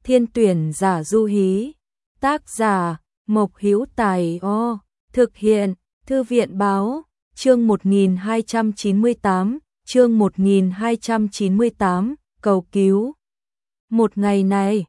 Thiên tuyển giả du hí. Tác giả Mộc Hữu Tài. Thực hiện Thư viện báo. Chương 1298, chương 1298, cầu cứu. Một ngày này,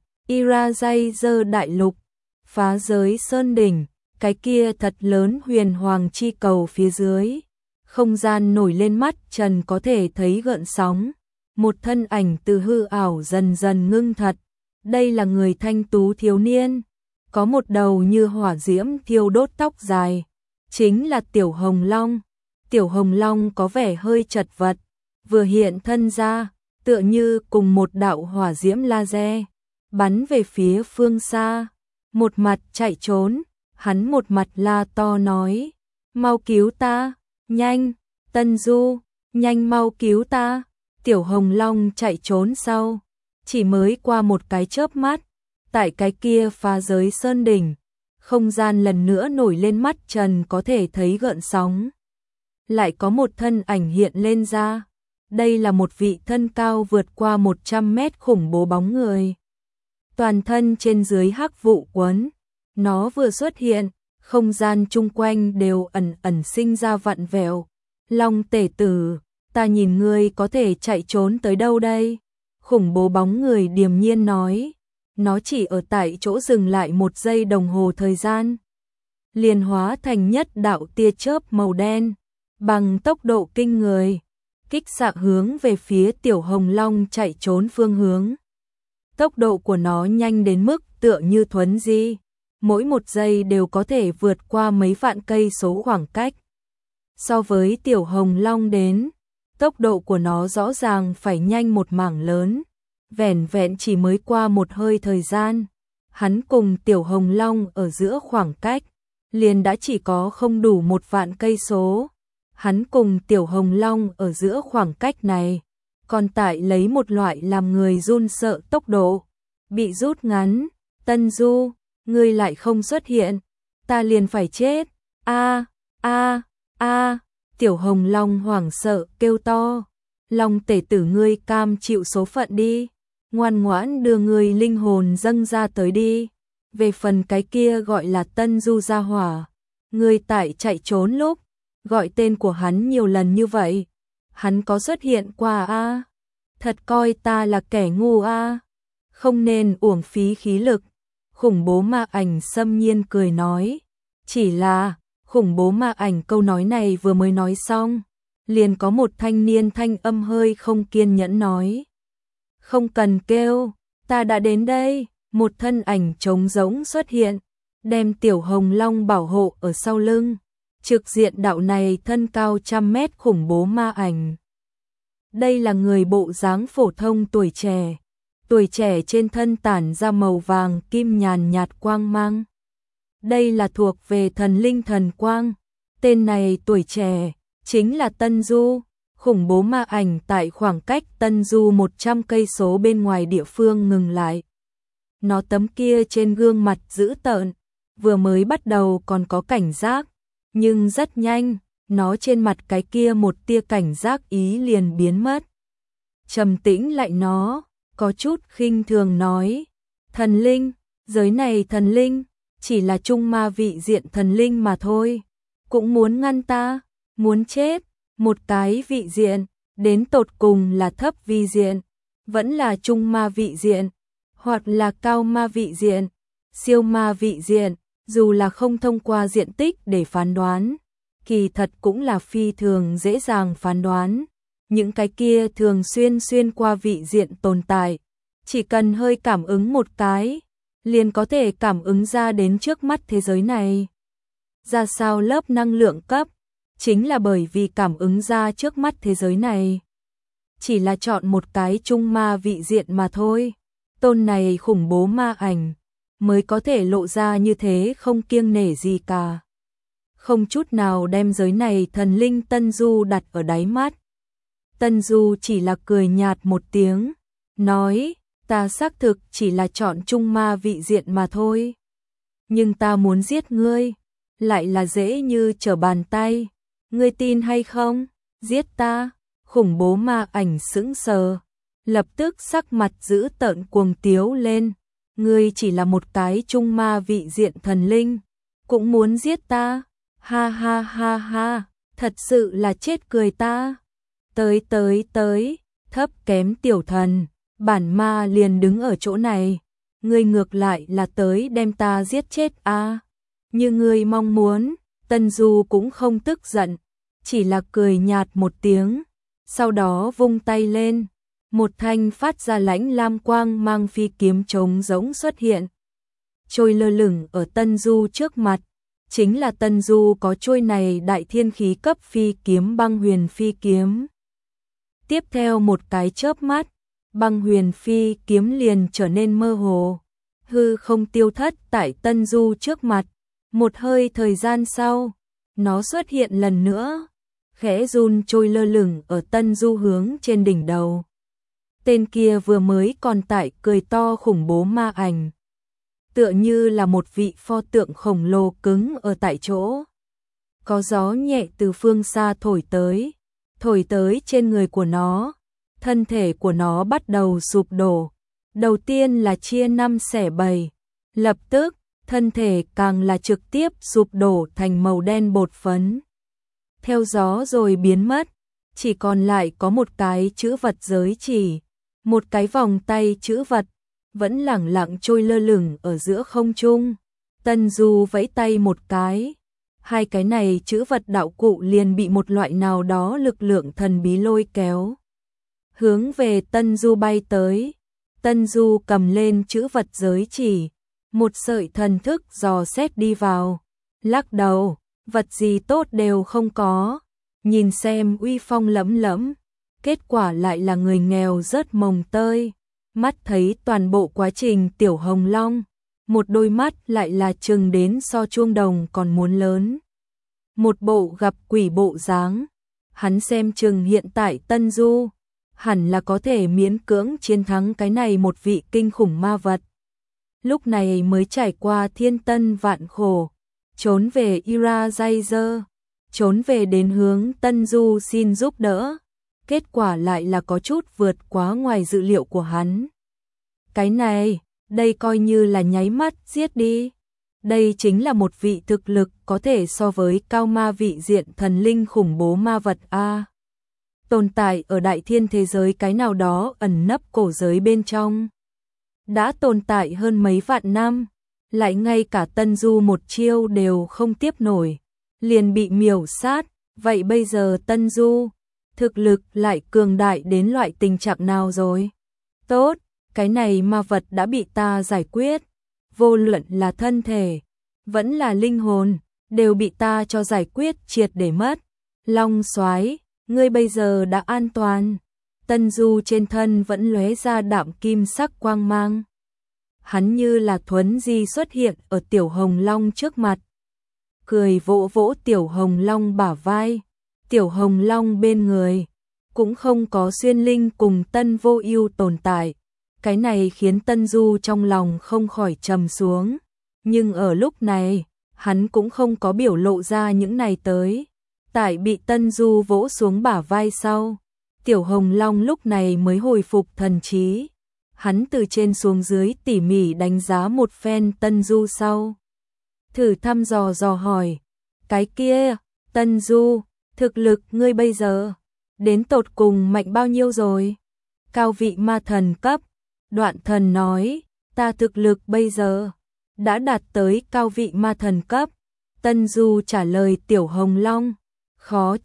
Irajazer đại lục, phá giới sơn đỉnh, cái kia thật lớn huyền hoàng chi cầu phía dưới. Không gian nổi lên mắt trần có thể thấy gợn sóng. Một thân ảnh từ hư ảo dần dần ngưng thật. Đây là người thanh tú thiếu niên, có một đầu như hỏa diễm thiêu đốt tóc dài. Chính là Tiểu Hồng Long. Tiểu Hồng Long có vẻ hơi chật vật, vừa hiện thân ra, tựa như cùng một đạo hỏa diễm laser, bắn về phía phương xa. Một mặt chạy trốn, hắn một mặt la to nói, mau cứu ta, nhanh, Tân Du, nhanh mau cứu ta. Tiểu Hồng Long chạy trốn sau, chỉ mới qua một cái chớp mắt, tại cái kia phá giới sơn đỉnh, không gian lần nữa nổi lên mắt trần có thể thấy gợn sóng. Lại có một thân ảnh hiện lên ra, đây là một vị thân cao vượt qua 100 mét khủng bố bóng người. Toàn thân trên dưới hắc vụ quấn, nó vừa xuất hiện, không gian chung quanh đều ẩn ẩn sinh ra vặn vẹo. Long tể tử, ta nhìn ngươi có thể chạy trốn tới đâu đây? Khủng bố bóng người điềm nhiên nói, nó chỉ ở tại chỗ dừng lại 1 giây đồng hồ thời gian. Liền hóa thành nhất đạo tia chớp màu đen, bằng tốc độ kinh người, kích xạ hướng về phía Tiểu Hồng Long chạy trốn phương hướng. Tốc độ của nó nhanh đến mức tựa như thuấn di, mỗi 1 giây đều có thể vượt qua mấy vạn cây số khoảng cách. So với Tiểu Hồng Long đến, tốc độ của nó rõ ràng phải nhanh một mảng lớn. Vẻn vẹn chỉ mới qua một hơi thời gian, hắn cùng Tiểu Hồng Long ở giữa khoảng cách liền đã chỉ có không đủ 1 vạn cây số. Hắn cùng Tiểu Hồng Long ở giữa khoảng cách này, còn tại lấy một loại làm người run sợ tốc độ, bị rút ngắn. Tân Du, ngươi lại không xuất hiện, ta liền phải chết. Tiểu Hồng Long hoảng sợ kêu to, Long tể tử ngươi cam chịu số phận đi, ngoan ngoãn đưa ngươi linh hồn dâng ra tới đi. Về phần cái kia gọi là Tân Du gia hỏa, ngươi tại chạy trốn lúc gọi tên của hắn nhiều lần như vậy, hắn có xuất hiện qua Thật coi ta là kẻ ngu không nên uổng phí khí lực. Khủng bố ma ảnh xâm nhiên cười nói, chỉ là khủng bố ma ảnh câu nói này vừa mới nói xong, liền có một thanh niên thanh âm hơi không kiên nhẫn nói, không cần kêu, ta đã đến đây. Một thân ảnh trống rỗng xuất hiện, đem Tiểu Hồng Long bảo hộ ở sau lưng, trực diện đạo này thân cao 100 mét khủng bố ma ảnh. Đây là người bộ dáng phổ thông tuổi trẻ trên thân tản ra màu vàng kim nhàn nhạt quang mang. Đây là thuộc về thần linh thần quang, tên này tuổi trẻ, chính là Tân Du. Khủng bố ma ảnh tại khoảng cách Tân Du 100 cây số bên ngoài địa phương ngừng lại. Nó tấm kia trên gương mặt dữ tợn, vừa mới bắt đầu còn có cảnh giác, nhưng rất nhanh, nó trên mặt cái kia một tia cảnh giác ý liền biến mất. Trầm tĩnh lại nó, có chút khinh thường nói, thần linh, giới này thần linh, chỉ là trung ma vị diện thần linh mà thôi, cũng muốn ngăn ta, muốn chết. Một cái vị diện, đến tột cùng là thấp vi diện, vẫn là trung ma vị diện, hoặc là cao ma vị diện, siêu ma vị diện, dù là không thông qua diện tích để phán đoán, kỳ thật cũng là phi thường dễ dàng phán đoán. Những cái kia thường xuyên qua vị diện tồn tại, chỉ cần hơi cảm ứng một cái, liền có thể cảm ứng ra đến trước mắt thế giới này. Ra sao lớp năng lượng cấp, chính là bởi vì cảm ứng ra trước mắt thế giới này. Chỉ là chọn một cái trung ma vị diện mà thôi. Tôn này khủng bố ma ảnh mới có thể lộ ra như thế không kiêng nể gì cả. Không chút nào đem giới này thần linh Tân Du đặt ở đáy mắt. Tân Du chỉ là cười nhạt một tiếng, nói, ta xác thực chỉ là chọn trung ma vị diện mà thôi. Nhưng ta muốn giết ngươi, lại là dễ như trở bàn tay. Ngươi tin hay không? Giết ta. Khủng bố ma ảnh sững sờ, lập tức sắc mặt dữ tợn cuồng tiếu lên. ngươi chỉ là một cái trung ma vị diện thần linh, cũng muốn giết ta, ha ha ha ha, thật sự là chết cười ta. Tới, thấp kém tiểu thần, bản ma liền đứng ở chỗ này, ngươi ngược lại là tới đem ta giết chết a. Như ngươi mong muốn, Tân Du cũng không tức giận, chỉ là cười nhạt một tiếng, sau đó vung tay lên, một thanh phát ra lãnh lam quang mang phi kiếm trống rỗng xuất hiện, trôi lơ lửng ở Tân Du trước mặt. Chính là Tân Du có trôi này đại thiên khí cấp phi kiếm băng huyền phi kiếm. Tiếp theo một cái chớp mắt, băng huyền phi kiếm liền trở nên mơ hồ, hư không tiêu thất tại Tân Du trước mặt. Một hơi thời gian sau, nó xuất hiện lần nữa, khẽ run trôi lơ lửng ở Tân Du hướng trên đỉnh đầu. Tên kia vừa mới còn tại cười to khủng bố ma ảnh, tựa như là một vị pho tượng khổng lồ cứng ở tại chỗ. Có gió nhẹ từ phương xa thổi tới trên người của nó, thân thể của nó bắt đầu sụp đổ. Đầu tiên là chia 5 xẻ 7, lập tức, thân thể càng là trực tiếp sụp đổ thành màu đen bột phấn. Theo gió rồi biến mất, chỉ còn lại có một cái chữ vật giới chỉ, một cái vòng tay chữ vật, vẫn lẳng lặng trôi lơ lửng ở giữa không trung. Tân Du vẫy tay một cái, hai cái này chữ vật đạo cụ liền bị một loại nào đó lực lượng thần bí lôi kéo, hướng về Tân Du bay tới. Tân Du cầm lên chữ vật giới chỉ, một sợi thần thức dò xét đi vào, lắc đầu, vật gì tốt đều không có, nhìn xem uy phong lẫm lẫm, kết quả lại là người nghèo rớt mồng tơi. Mắt thấy toàn bộ quá trình Tiểu Hồng Long, một đôi mắt lại là trừng đến so chuông đồng còn muốn lớn. Một bộ gặp quỷ bộ dáng, hắn xem chừng hiện tại Tân Du, hẳn là có thể miễn cưỡng chiến thắng cái này một vị kinh khủng ma vật. Lúc này mới trải qua thiên tân vạn khổ, trốn về Irajazer, trốn về đến hướng Tân Du xin giúp đỡ. Kết quả lại là có chút vượt quá ngoài dự liệu của hắn. Cái này, đây coi như là nháy mắt giết đi. Đây chính là một vị thực lực có thể so với cao ma vị diện thần linh khủng bố ma vật A. Tồn tại ở đại thiên thế giới cái nào đó ẩn nấp cổ giới bên trong. Đã tồn tại hơn mấy vạn năm, lại ngay cả Tân Du một chiêu đều không tiếp nổi, liền bị miểu sát. Vậy bây giờ Tân Du thực lực lại cường đại đến loại tình trạng nào rồi? Tốt, cái này ma vật đã bị ta giải quyết, vô luận là thân thể, vẫn là linh hồn, đều bị ta cho giải quyết triệt để mất. Long Soái, ngươi bây giờ đã an toàn. Tân Du trên thân vẫn lóe ra đạm kim sắc quang mang. Hắn như là thuấn di xuất hiện ở Tiểu Hồng Long trước mặt, cười vỗ vỗ Tiểu Hồng Long bả vai. Tiểu Hồng Long bên người cũng không có Xuyên Linh cùng Tân Vô Ưu tồn tại. Cái này khiến Tân Du trong lòng không khỏi trầm xuống, nhưng ở lúc này, hắn cũng không có biểu lộ ra những này tới. Tại bị Tân Du vỗ xuống bả vai sau, Tiểu Hồng Long lúc này mới hồi phục thần trí. Hắn từ trên xuống dưới tỉ mỉ đánh giá một phen Tân Du sau, thử thăm dò hỏi, cái kia, Tân Du, thực lực ngươi bây giờ đến tột cùng mạnh bao nhiêu rồi? Cao vị ma thần cấp. Đoạn Thần nói, ta thực lực bây giờ đã đạt tới cao vị ma thần cấp. Tân Du trả lời Tiểu Hồng Long, khó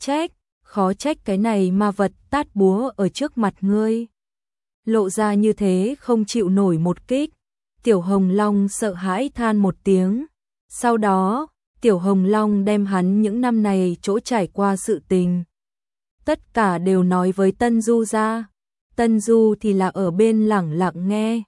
trách cái này ma vật tát búa ở trước mặt ngươi, lộ ra như thế không chịu nổi một kích. Tiểu Hồng Long sợ hãi than một tiếng. Sau đó, Tiểu Hồng Long đem hắn những năm này chỗ trải qua sự tình, tất cả đều nói với Tân Du ra. Tân Du thì là ở bên lẳng lặng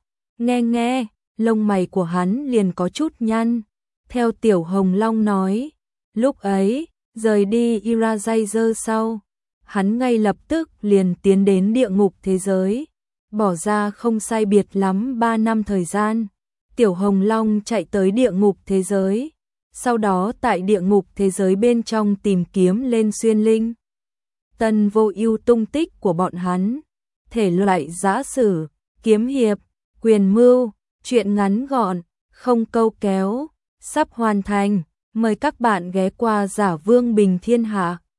nghe, lông mày của hắn liền có chút nhăn. Theo Tiểu Hồng Long nói, lúc ấy, rời đi Irajazer sau, hắn ngay lập tức liền tiến đến địa ngục thế giới, bỏ ra không sai biệt lắm 3 năm thời gian. Tiểu Hồng Long chạy tới địa ngục thế giới, sau đó tại địa ngục thế giới bên trong tìm kiếm lên Xuyên Linh, Tân Vô Ưu tung tích của bọn hắn, thể loại giã sử, kiếm hiệp, quyền mưu, Chuyện ngắn gọn, không câu kéo, sắp hoàn thành. Mời các bạn ghé qua Giả Vương Bình Thiên Hạ.